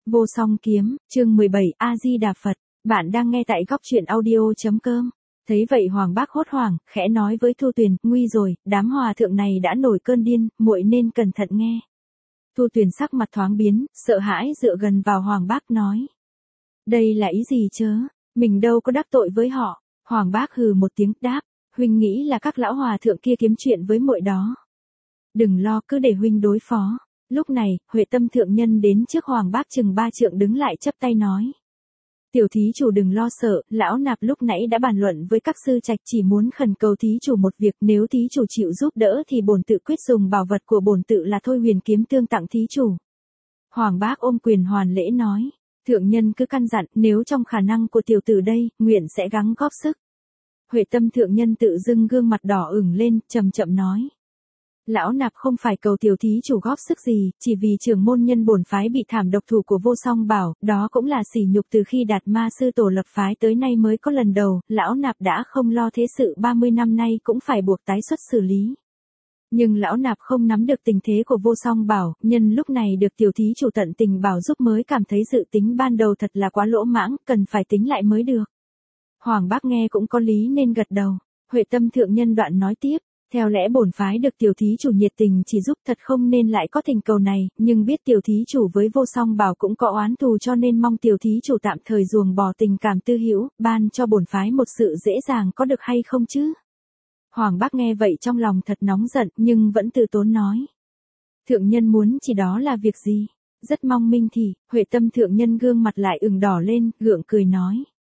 Vô song kiếm, chương 17, A Di Đà Phật. Bạn đang nghe tại góc truyện audio.com. Thấy vậy Hoàng Bác hốt hoảng, khẽ nói với Thu Tuyền, nguy rồi, đám hòa thượng này đã nổi cơn điên, muội nên cẩn thận nghe. Thu Tuyền sắc mặt thoáng biến, sợ hãi dựa gần vào Hoàng Bác nói. Đây là ý gì chớ, mình đâu có đắc tội với họ. Hoàng Bác hừ một tiếng đáp, huynh nghĩ là các lão hòa thượng kia kiếm chuyện với muội đó. Đừng lo, cứ để huynh đối phó. Lúc này, Huệ Tâm thượng nhân đến trước Hoàng Bác chừng 3 trượng đứng lại chắp tay nói. Tiểu thí chủ đừng lo sợ, lão nạp lúc nãy đã bàn luận với các sư trạch, chỉ muốn khẩn cầu thí chủ một việc, nếu thí chủ chịu giúp đỡ thì bổn tự quyết dùng bảo vật của bổn tự là Thôi Huyền kiếm tương tặng thí chủ. Hoàng Bác ôm quyền hoàn lễ nói, thượng nhân cứ căn dặn, nếu trong khả năng của tiểu tử đây, nguyện sẽ gắng góp sức. Huệ Tâm thượng nhân tự dưng gương mặt đỏ ửng lên, chậm chậm nói. Lão nạp không phải cầu tiểu thí chủ góp sức gì, chỉ vì trưởng môn nhân bổn phái bị thảm độc thủ của Vô Song Bảo, đó cũng là sỉ nhục từ khi Đạt Ma sư tổ lập phái tới nay mới có lần đầu, lão nạp đã không lo thế sự 30 năm nay cũng phải buộc tái xuất xử lý. Nhưng lão nạp không nắm được tình thế của Vô Song Bảo, nhân lúc này được tiểu thí chủ tận tình bảo giúp mới cảm thấy dự tính ban đầu thật là quá lỗ mãng, cần phải tính lại mới được. Hoàng Bác nghe cũng có lý nên gật đầu. Huệ Tâm thượng nhân đoạn nói tiếp. Theo lẽ bổn phái được tiểu thí chủ nhiệt tình chỉ giúp, thật không nên lại có tình cầu này, nhưng biết tiểu thí chủ với Vô Song Bảo cũng có oán thù, cho nên mong tiểu thí chủ tạm thời ruồng bỏ tình cảm tư hữu, ban cho bổn phái một sự dễ dàng có được hay không chứ? Hoàng Bác nghe vậy trong lòng thật nóng giận, nhưng vẫn từ tốn nói. Thượng nhân muốn chỉ đó là việc gì? Rất mong minh thị. Huệ Tâm thượng nhân gương mặt lại ửng đỏ lên, gượng cười nói.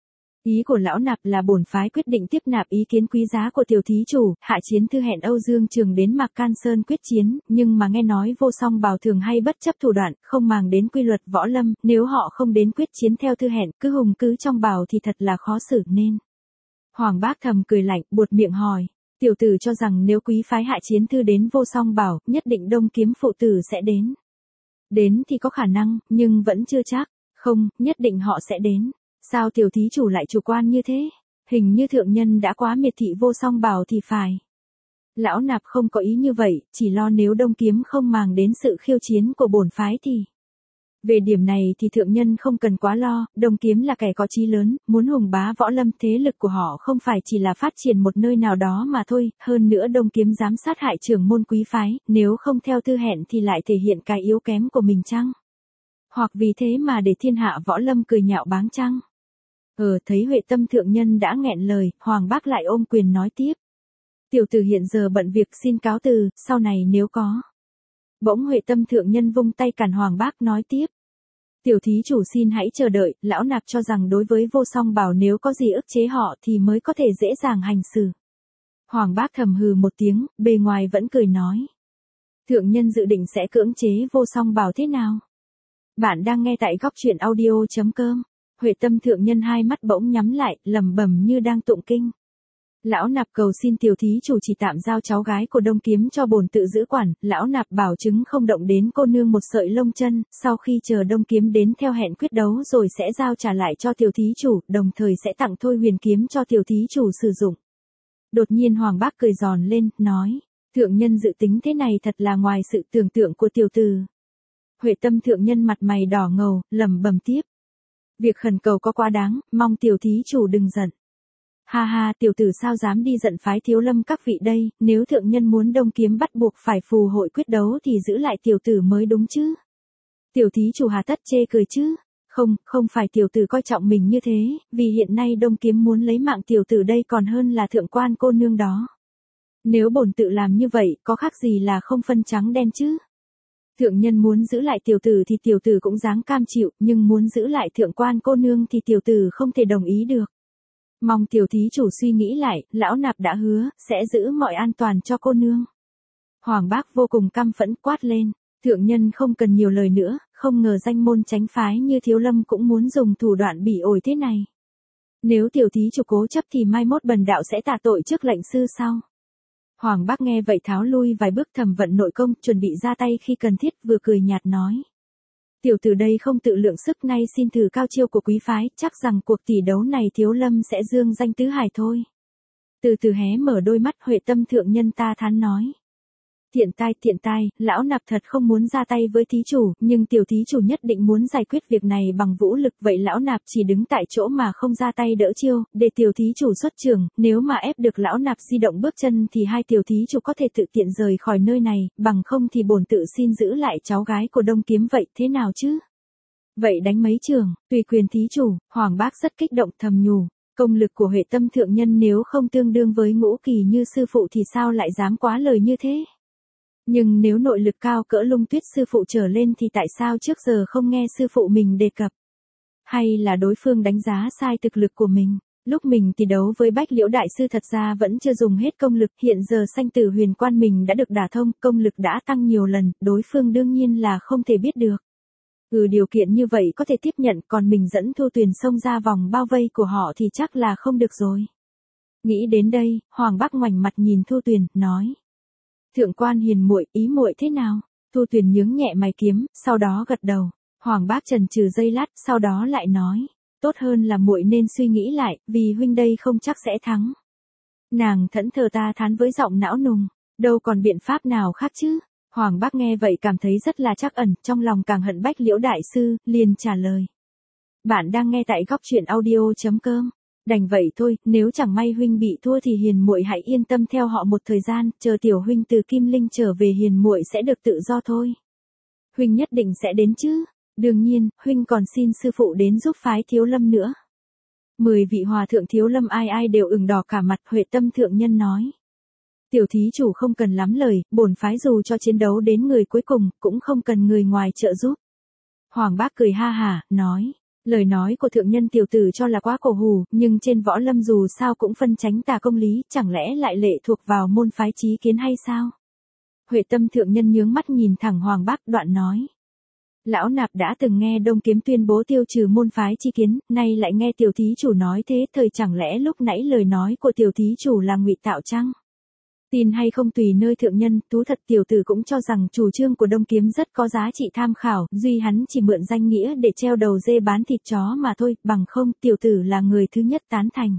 Ý của lão nạp là bổn phái quyết định tiếp nạp ý kiến quý giá của tiểu thí chủ, Hạ Chiến Thư hẹn Âu Dương Trường đến Mạc Can Sơn quyết chiến, nhưng mà nghe nói Vô Song Bảo thường hay bất chấp thủ đoạn, không màng đến quy luật võ lâm, nếu họ không đến quyết chiến theo thư hẹn, cứ hùng cứ trong bảo thì thật là khó xử nên. Hoàng Bác thầm cười lạnh, buột miệng hỏi, tiểu tử cho rằng nếu quý phái Hạ Chiến Thư đến Vô Song Bảo, nhất định Đông Kiếm phụ tử sẽ đến. Đến thì có khả năng, nhưng vẫn chưa chắc, không, nhất định họ sẽ đến. Sao tiểu thí chủ lại chủ quan như thế? Hình như thượng nhân đã quá miệt thị Vô Song Bảo thì phải. Lão nạp không có ý như vậy, chỉ lo nếu Đông Kiếm không màng đến sự khiêu chiến của bổn phái thì. Về điểm này thì thượng nhân không cần quá lo, Đông Kiếm là kẻ có chí lớn, muốn hùng bá võ lâm, thế lực của họ không phải chỉ là phát triển một nơi nào đó mà thôi, hơn nữa Đông Kiếm dám sát hại trưởng môn quý phái, nếu không theo thư hẹn thì lại thể hiện cái yếu kém của mình chăng? Hoặc vì thế mà để thiên hạ võ lâm cười nhạo báng chăng? Thấy Huệ Tâm thượng nhân đã nghẹn lời, Hoàng Bác lại ôm quyền nói tiếp. Tiểu tử hiện giờ bận việc, xin cáo từ, sau này nếu có. Bỗng Huệ Tâm thượng nhân vung tay cản Hoàng Bác nói tiếp. Tiểu thí chủ xin hãy chờ đợi, lão nạp cho rằng đối với Vô Song Bảo nếu có gì ức chế họ thì mới có thể dễ dàng hành xử. Hoàng Bác thầm hừ một tiếng, bề ngoài vẫn cười nói. Thượng nhân dự định sẽ cưỡng chế Vô Song Bảo thế nào? Bạn đang nghe tại góc truyện audio.com. Huệ Tâm thượng nhân hai mắt bỗng nhắm lại, lẩm bẩm như đang tụng kinh. Lão nạp cầu xin tiểu thí chủ chỉ tạm giao cháu gái của Đông Kiếm cho bổn tự giữ quản, lão nạp bảo chứng không động đến cô nương một sợi lông chân, sau khi chờ Đông Kiếm đến theo hẹn quyết đấu rồi sẽ giao trả lại cho tiểu thí chủ, đồng thời sẽ tặng Thôi Huyền kiếm cho tiểu thí chủ sử dụng. Đột nhiên Hoàng Bác cười giòn lên, nói, thượng nhân dự tính thế này thật là ngoài sự tưởng tượng của tiểu tử. Huệ Tâm thượng nhân mặt mày đỏ ngầu, lẩm bẩm tiếp. Việc khẩn cầu có quá đáng, mong tiểu thí chủ đừng giận. Ha ha, tiểu tử sao dám đi giận phái Thiếu Lâm các vị đây, nếu thượng nhân muốn Đông Kiếm bắt buộc phải phù hội quyết đấu thì giữ lại tiểu tử mới đúng chứ. Tiểu thí chủ hà tất chê cười chứ. Không phải tiểu tử coi trọng mình như thế, vì hiện nay Đông Kiếm muốn lấy mạng tiểu tử đây còn hơn là thượng quan cô nương đó. Nếu bổn tự làm như vậy, có khác gì là không phân trắng đen chứ. Thượng nhân muốn giữ lại tiểu tử thì tiểu tử cũng dáng cam chịu, nhưng muốn giữ lại thượng quan cô nương thì tiểu tử không thể đồng ý được. Mong tiểu thí chủ suy nghĩ lại, lão nạp đã hứa, sẽ giữ mọi an toàn cho cô nương. Hoàng Bác vô cùng căm phẫn quát lên, thượng nhân không cần nhiều lời nữa, không ngờ danh môn chánh phái như Thiếu Lâm cũng muốn dùng thủ đoạn bỉ ổi thế này. Nếu tiểu thí chủ cố chấp thì mai mốt bần đạo sẽ tạ tội trước lệnh sư sau. Hoàng Bác nghe vậy tháo lui vài bước thầm vận nội công, chuẩn bị ra tay khi cần thiết, vừa cười nhạt nói. Tiểu tử đây không tự lượng sức, nay xin thử cao chiêu của quý phái, chắc rằng cuộc tỷ đấu này Thiếu Lâm sẽ dương danh tứ hải thôi. Từ từ hé mở đôi mắt, Huệ Tâm thượng nhân ta thán nói. Tiện tai, lão nạp thật không muốn ra tay với thí chủ, nhưng tiểu thí chủ nhất định muốn giải quyết việc này bằng vũ lực, vậy lão nạp chỉ đứng tại chỗ mà không ra tay đỡ chiêu, để tiểu thí chủ xuất trường, nếu mà ép được lão nạp di động bước chân thì hai tiểu thí chủ có thể tự tiện rời khỏi nơi này, bằng không thì bổn tự xin giữ lại cháu gái của Đông Kiếm, vậy thế nào chứ? Vậy đánh mấy trường, tùy quyền thí chủ. Hoàng Bác rất kích động thầm nhủ. Công lực của Huệ Tâm thượng nhân nếu không tương đương với Ngũ Kỳ như sư phụ thì sao lại dám quá lời như thế? Nhưng nếu nội lực cao cỡ Lung Tuyết sư phụ trở lên thì tại sao trước giờ không nghe sư phụ mình đề cập? Hay là đối phương đánh giá sai thực lực của mình? Lúc mình tỷ đấu với Bách Liễu đại sư thật ra vẫn chưa dùng hết công lực, hiện giờ sanh tử huyền quan mình đã được đả thông, công lực đã tăng nhiều lần, đối phương đương nhiên là không thể biết được. Điều kiện như vậy có thể tiếp nhận, còn mình dẫn Thu Tuyền xông ra vòng bao vây của họ thì chắc là không được rồi. Nghĩ đến đây, Hoàng Bác ngoảnh mặt nhìn Thu Tuyền, nói. Thượng quan hiền muội, ý muội thế nào? Thu Tuyền nhướng nhẹ mày kiếm, sau đó gật đầu. Hoàng Bác chần chừ giây lát, sau đó lại nói. Tốt hơn là muội nên suy nghĩ lại, vì huynh đây không chắc sẽ thắng. Nàng thẫn thờ ta thán với giọng não nùng. Đâu còn biện pháp nào khác chứ? Hoàng Bác nghe vậy cảm thấy rất là trắc ẩn, trong lòng càng hận Bách Liễu đại sư, liền trả lời. Bạn đang nghe tại góc truyện audio.com. Đành vậy thôi, nếu chẳng may huynh bị thua thì hiền muội hãy yên tâm theo họ một thời gian, chờ tiểu huynh từ Kim Linh trở về hiền muội sẽ được tự do thôi. Huynh nhất định sẽ đến chứ? Đương nhiên, huynh còn xin sư phụ đến giúp phái Thiếu Lâm nữa. 10 vị hòa thượng Thiếu Lâm ai ai đều ửng đỏ cả mặt. Huệ Tâm thượng nhân nói. Tiểu thí chủ không cần lắm lời, bổn phái dù cho chiến đấu đến người cuối cùng, cũng không cần người ngoài trợ giúp. Hoàng Bác cười ha hả, nói. Lời nói của thượng nhân tiểu tử cho là quá cổ hủ, nhưng trên võ lâm dù sao cũng phân tránh tà công lý, chẳng lẽ lại lệ thuộc vào môn phái chí kiến hay sao? Huệ Tâm thượng nhân nhướng mắt nhìn thẳng Hoàng Bác, đoạn nói. Lão nạp đã từng nghe Đông Kiếm tuyên bố tiêu trừ môn phái chi kiến, nay lại nghe tiểu thí chủ nói thế, thời chẳng lẽ lúc nãy lời nói của tiểu thí chủ là ngụy tạo chăng? Tin hay không tùy nơi thượng nhân, thú thật tiểu tử cũng cho rằng chủ trương của Đông Kiếm rất có giá trị tham khảo, duy hắn chỉ mượn danh nghĩa để treo đầu dê bán thịt chó mà thôi, bằng không tiểu tử là người thứ nhất tán thành.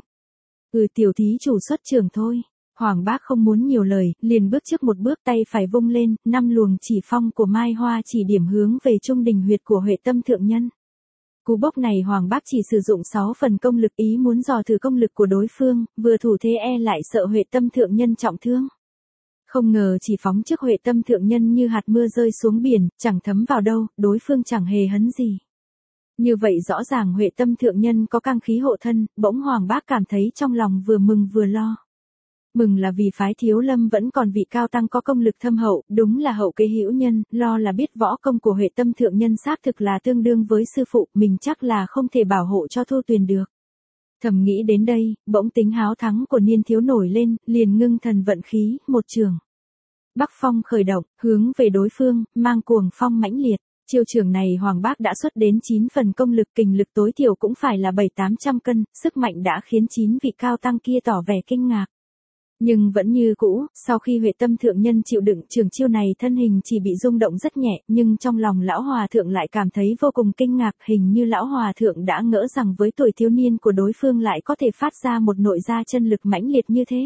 Tiểu thí chủ xuất trường thôi. Hoàng Bác không muốn nhiều lời, liền bước trước một bước, tay phải vung lên, 5 luồng chỉ phong của Mai Hoa chỉ điểm hướng về trung đình huyệt của Huệ Tâm thượng nhân. Cú bốc này Hoàng Bác chỉ sử dụng 6 phần công lực, ý muốn dò thử công lực của đối phương, vừa thủ thế lại sợ Huệ Tâm thượng nhân trọng thương. Không ngờ chỉ phóng trước Huệ Tâm thượng nhân như hạt mưa rơi xuống biển, chẳng thấm vào đâu, đối phương chẳng hề hấn gì. Như vậy rõ ràng Huệ Tâm thượng nhân có cang khí hộ thân, bỗng Hoàng Bác cảm thấy trong lòng vừa mừng vừa lo. Mừng là vì phái Thiếu Lâm vẫn còn vị cao tăng có công lực thâm hậu, đúng là hậu kế hữu nhân, lo là biết võ công của Huệ Tâm thượng nhân xác thực là tương đương với sư phụ, mình chắc là không thể bảo hộ cho Thu Tuyền được. Thầm nghĩ đến đây, bỗng tính háo thắng của Niên Thiếu nổi lên, liền ngưng thần vận khí, một trường. Bắc phong khởi động, hướng về đối phương, mang cuồng phong mãnh liệt. Chiêu trường này Hoàng Bác đã xuất đến 9 phần công lực, kình lực tối thiểu cũng phải là 700-800 cân, sức mạnh đã khiến 9 vị cao tăng kia tỏ vẻ kinh ngạc. Nhưng vẫn như cũ, sau khi Huệ Tâm thượng nhân chịu đựng trường chiêu này thân hình chỉ bị rung động rất nhẹ, nhưng trong lòng lão hòa thượng lại cảm thấy vô cùng kinh ngạc, hình như lão hòa thượng đã ngỡ rằng với tuổi thiếu niên của đối phương lại có thể phát ra một nội gia chân lực mãnh liệt như thế.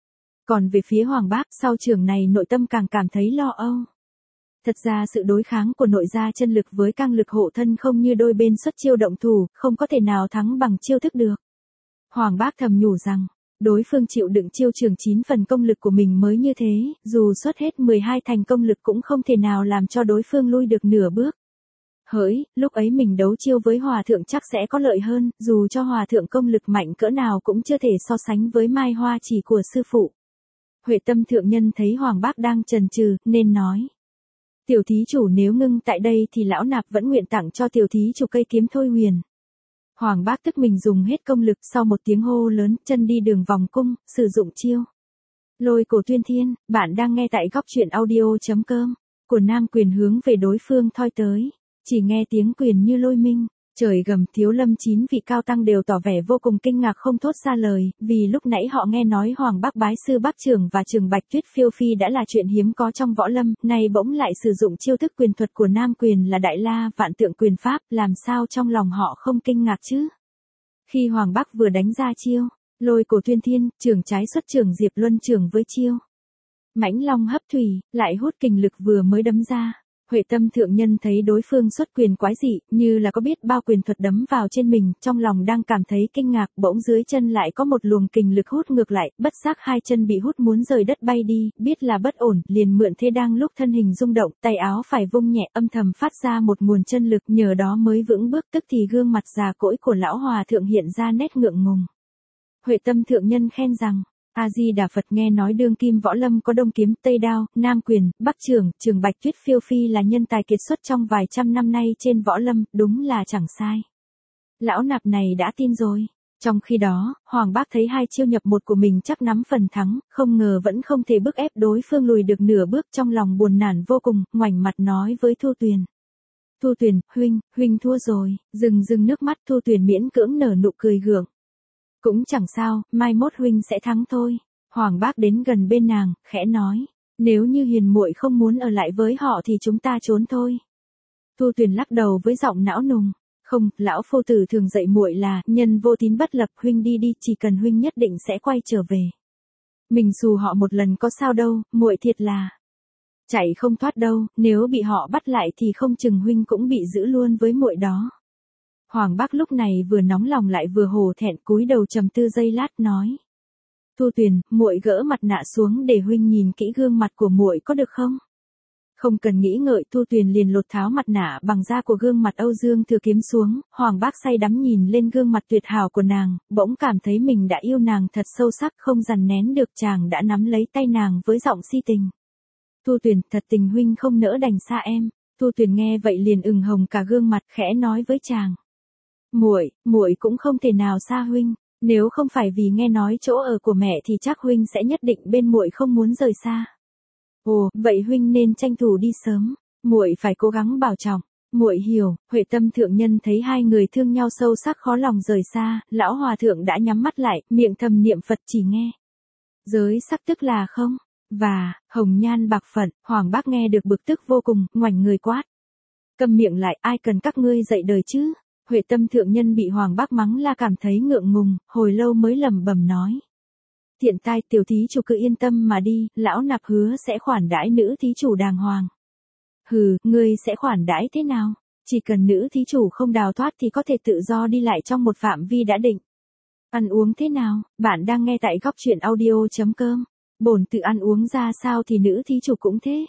Còn về phía Hoàng Bác, sau trường này nội tâm càng cảm thấy lo âu. Thật ra sự đối kháng của nội gia chân lực với cang lực hộ thân không như đôi bên xuất chiêu động thủ, không có thể nào thắng bằng chiêu thức được. Hoàng Bác thầm nhủ rằng, đối phương chịu đựng chiêu trường 9 phần công lực của mình mới như thế, dù xuất hết 12 thành công lực cũng không thể nào làm cho đối phương lui được nửa bước. Hỡi, lúc ấy mình đấu chiêu với hòa thượng chắc sẽ có lợi hơn, dù cho hòa thượng công lực mạnh cỡ nào cũng chưa thể so sánh với Mai Hoa chỉ của sư phụ. Huệ Tâm thượng nhân thấy Hoàng Bác đang chần chừ, nên nói. Tiểu thí chủ nếu ngưng tại đây thì lão nạp vẫn nguyện tặng cho tiểu thí chủ cây kiếm Thôi Huyền. Hoàng Bác tức mình dùng hết công lực, sau một tiếng hô lớn, chân đi đường vòng cung, sử dụng chiêu. Lôi cổ tuyên thiên. Bạn đang nghe tại góc truyện audio.com. Của Nam Quyền hướng về đối phương thoi tới. Chỉ nghe tiếng quyền như lôi minh. Trời gầm, Thiếu Lâm 9 vị cao tăng đều tỏ vẻ vô cùng kinh ngạc không thốt ra lời, vì lúc nãy họ nghe nói Hoàng Bác bái sư Bắc Trường và Trường Bạch Tuyết Phiêu Phi đã là chuyện hiếm có trong võ lâm, nay bỗng lại sử dụng chiêu thức quyền thuật của Nam Quyền là Đại La Vạn Tượng quyền pháp, làm sao trong lòng họ không kinh ngạc chứ? Khi Hoàng Bác vừa đánh ra chiêu, lôi cổ tuyên thiên, trường trái xuất trường Diệp Luân trường với chiêu. Mãnh long hấp thủy, lại hút kình lực vừa mới đấm ra. Huệ Tâm thượng nhân thấy đối phương xuất quyền quái dị, như là có biết bao quyền thuật đấm vào trên mình, trong lòng đang cảm thấy kinh ngạc, bỗng dưới chân lại có một luồng kình lực hút ngược lại, bất giác hai chân bị hút muốn rời đất bay đi, biết là bất ổn, liền mượn thế đang lúc thân hình rung động, tay áo phải vung nhẹ, âm thầm phát ra một nguồn chân lực, nhờ đó mới vững bước, tức thì gương mặt già cỗi của lão hòa thượng hiện ra nét ngượng ngùng. Huệ Tâm thượng nhân khen rằng: A Di Đà Phật, nghe nói đương kim võ lâm có Đông kiếm, Tây đao, Nam quyền, Bắc trường, Trường Bạch Tuyết phiêu phi là nhân tài kiệt xuất trong vài trăm năm nay trên võ lâm, đúng là chẳng sai. Lão nạp này đã tin rồi. Trong khi đó, Hoàng Bác thấy hai chiêu nhập một của mình chắc nắm phần thắng, không ngờ vẫn không thể bức ép đối phương lùi được nửa bước, trong lòng buồn nản vô cùng, ngoảnh mặt nói với Thu Tuyền. Thu Tuyền, huynh thua rồi. Rưng nước mắt, Thu Tuyền miễn cưỡng nở nụ cười gượng. Cũng chẳng sao, mai mốt huynh sẽ thắng thôi. Hoàng Bác đến gần bên nàng, khẽ nói, nếu như hiền muội không muốn ở lại với họ thì chúng ta trốn thôi. Thu Tuyền lắc đầu với giọng não nùng, không, lão phu tử thường dạy muội là nhân vô tín bất lập, huynh đi đi, chỉ cần huynh nhất định sẽ quay trở về. Mình xù họ một lần có sao đâu, muội thiệt là chạy không thoát đâu, nếu bị họ bắt lại thì không chừng huynh cũng bị giữ luôn với muội đó. Hoàng Bác lúc này vừa nóng lòng lại vừa hổ thẹn, cúi đầu trầm tư giây lát nói: Thu Tuyền, muội gỡ mặt nạ xuống để huynh nhìn kỹ gương mặt của muội có được không? Không cần nghĩ ngợi, Thu Tuyền liền lột tháo mặt nạ bằng da của gương mặt Âu Dương Thừa Kiếm xuống, Hoàng Bác say đắm nhìn lên gương mặt tuyệt hảo của nàng, bỗng cảm thấy mình đã yêu nàng thật sâu sắc, không dằn nén được, chàng đã nắm lấy tay nàng với giọng si tình. Thu Tuyền, thật tình huynh không nỡ đành xa em. Thu Tuyền nghe vậy liền ửng hồng cả gương mặt, khẽ nói với chàng: muội cũng không thể nào xa huynh, nếu không phải vì nghe nói chỗ ở của mẹ thì chắc huynh sẽ nhất định bên muội, không muốn rời xa. Ồ, vậy huynh nên tranh thủ đi sớm, muội phải cố gắng bảo trọng. Muội hiểu. Huệ Tâm thượng nhân thấy hai người thương nhau sâu sắc khó lòng rời xa, lão hòa thượng đã nhắm mắt lại, miệng thầm niệm Phật chỉ nghe. Giới sắc tức là không, và hồng nhan bạc phận. Hoàng Bác nghe được bực tức vô cùng, ngoảnh người quát: Câm miệng lại, ai cần các ngươi dạy đời chứ? Huệ Tâm thượng nhân bị Hoàng Bác mắng la cảm thấy ngượng ngùng, hồi lâu mới lẩm bẩm nói: Thiện tai, tiểu thí chủ cứ yên tâm mà đi, lão nạp hứa sẽ khoản đãi nữ thí chủ đàng hoàng. Hừ, ngươi sẽ khoản đãi thế nào? Chỉ cần nữ thí chủ không đào thoát thì có thể tự do đi lại trong một phạm vi đã định. Ăn uống thế nào? Bạn đang nghe tại góc truyện audio.com. Bổn tự ăn uống ra sao thì nữ thí chủ cũng thế.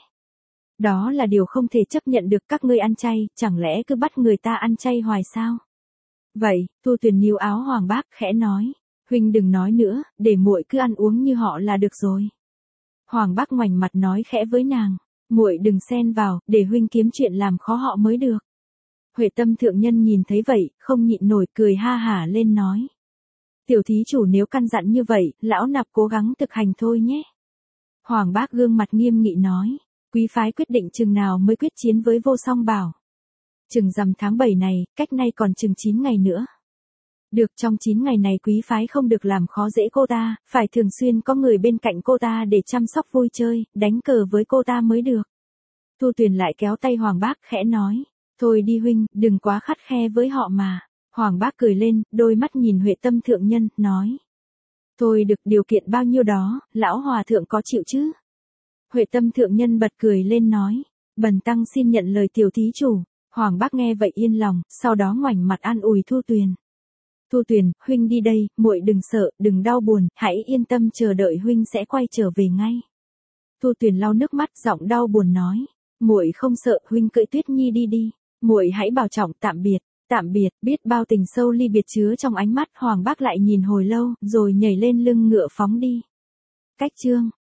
Đó là điều không thể chấp nhận được, các ngươi ăn chay, chẳng lẽ cứ bắt người ta ăn chay hoài sao? Vậy, Thu Tuyền níu áo Hoàng Bác khẽ nói: Huynh đừng nói nữa, để muội cứ ăn uống như họ là được rồi. Hoàng Bác ngoảnh mặt nói khẽ với nàng: Muội đừng xen vào, để huynh kiếm chuyện làm khó họ mới được. Huệ Tâm thượng nhân nhìn thấy vậy, không nhịn nổi cười ha hả lên nói: Tiểu thí chủ nếu căn dặn như vậy, lão nạp cố gắng thực hành thôi nhé. Hoàng Bác gương mặt nghiêm nghị nói: Quý phái quyết định chừng nào mới quyết chiến với Vô Song Bảo? Chừng rằm tháng 7 này, cách nay còn chừng 9 ngày nữa. Được, trong 9 ngày này quý phái không được làm khó dễ cô ta, phải thường xuyên có người bên cạnh cô ta để chăm sóc vui chơi, đánh cờ với cô ta mới được. Thu Tuyền lại kéo tay Hoàng Bác khẽ nói: Thôi đi huynh, đừng quá khắt khe với họ mà. Hoàng Bác cười lên, đôi mắt nhìn Huệ Tâm thượng nhân, nói: Thôi được, điều kiện bao nhiêu đó, lão hòa thượng có chịu chứ? Huệ Tâm thượng nhân bật cười lên nói: Bần tăng xin nhận lời tiểu thí chủ. Hoàng Bác nghe vậy yên lòng, sau đó ngoảnh mặt an ủi Thu Tuyền: Thu Tuyền, huynh đi đây, muội đừng sợ, đừng đau buồn, hãy yên tâm chờ đợi huynh sẽ quay trở về ngay. Thu Tuyền lau nước mắt, giọng đau buồn nói: Muội không sợ, huynh cưỡi Tuyết Nhi đi đi. Muội hãy bảo trọng, tạm biệt. Tạm biệt. Biết bao tình sâu ly biệt chứa trong ánh mắt, Hoàng Bác lại nhìn hồi lâu, rồi nhảy lên lưng ngựa phóng đi. Cách chương